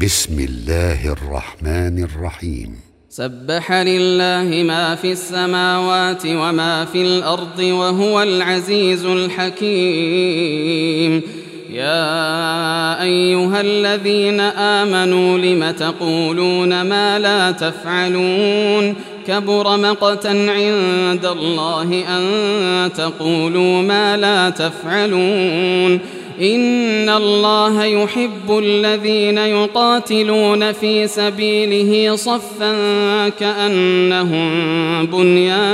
بسم الله الرحمن الرحيم. سبح لله ما في السماوات وما في الأرض وهو العزيز الحكيم. يا أيها الذين آمنوا لم تقولون ما لا تفعلون كبر مقتا عند الله أن تقولوا ما لا تفعلون إن الله يحب الذين يقاتلون في سبيله صفا كأنهم بنيان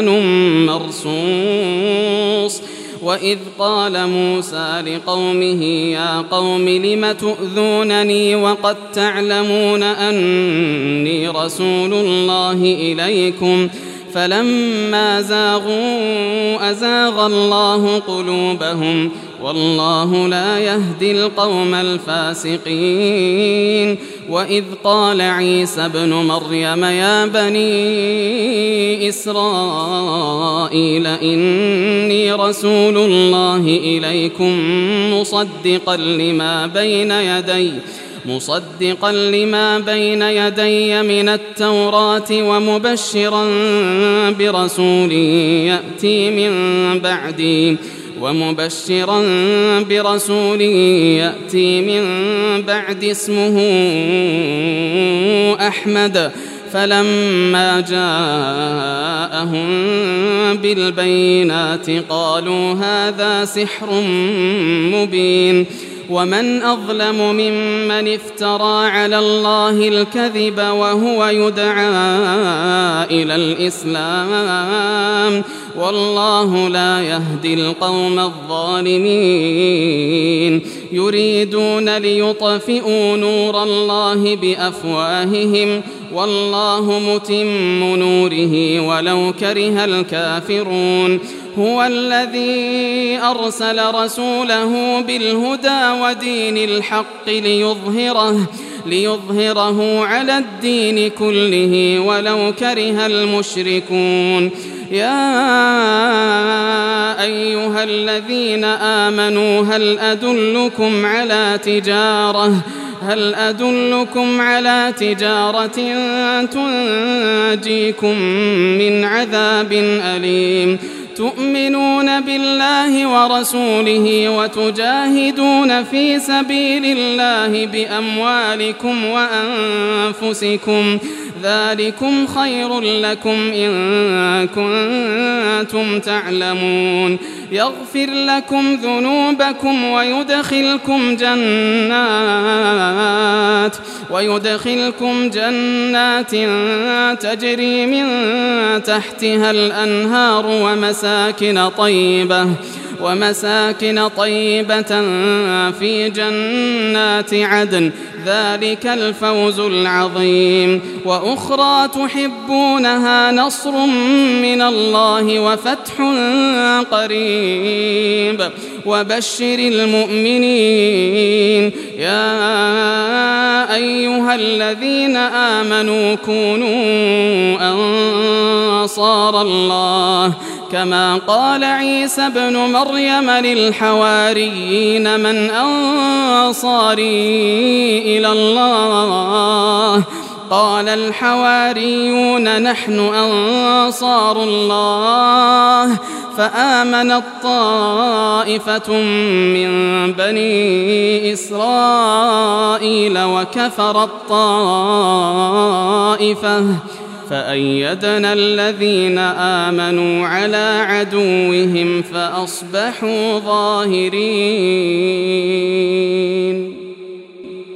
مرصوص. وإذ قال موسى لقومه يا قوم لم تؤذونني وقد تعلمون أني رسول الله إليكم فلما زاغوا أزاغ الله قلوبهم والله لا يهدي القوم الفاسقين. وإذ قال عيسى ابن مريم يا بني إسرائيل إني رسول الله إليكم مصدقا لما بين يدي من التوراة ومبشرا برسول يأتي من بعد اسمه أحمد. فلما جاءهم بالبينات قالوا هذا سحر مبين. ومن أظلم ممن افترى على الله الكذب وهو يدعى إلى الإسلام والله لا يهدي القوم الظالمين. يريدون ليطفئوا نور الله بأفواههم والله متم نوره ولو كره الكافرون. هو الذي أرسل رسوله بالهدى ودين الحق ليظهره على الدين كله ولو كره المشركون. يا أيها الذين آمنوا هل أدلكم على تجارة تنجيكم من عذاب أليم تؤمنون بالله ورسوله وتجاهدون في سبيل الله بأموالكم وأنفسكم ذلكم خير لكم إن كنتم تعلمون. يغفر لكم ذنوبكم ويدخلكم جنات تجري من تحتها الأنهار ومساكن طيبة في جنات عدن ذلك الفوز العظيم. وأخرى تحبونها نصر من الله وفتح قريب وبشر المؤمنين. يا أيها الذين آمنوا كونوا أنصار الله كما قال عيسى ابن مريم للحواريين من أنصاري إلى الله قال الحواريون نحن أنصار الله. فآمنت طائفة من بني إسرائيل وكفرت طائفة فأيدنا الذين آمنوا على عدوهم فأصبحوا ظاهرين.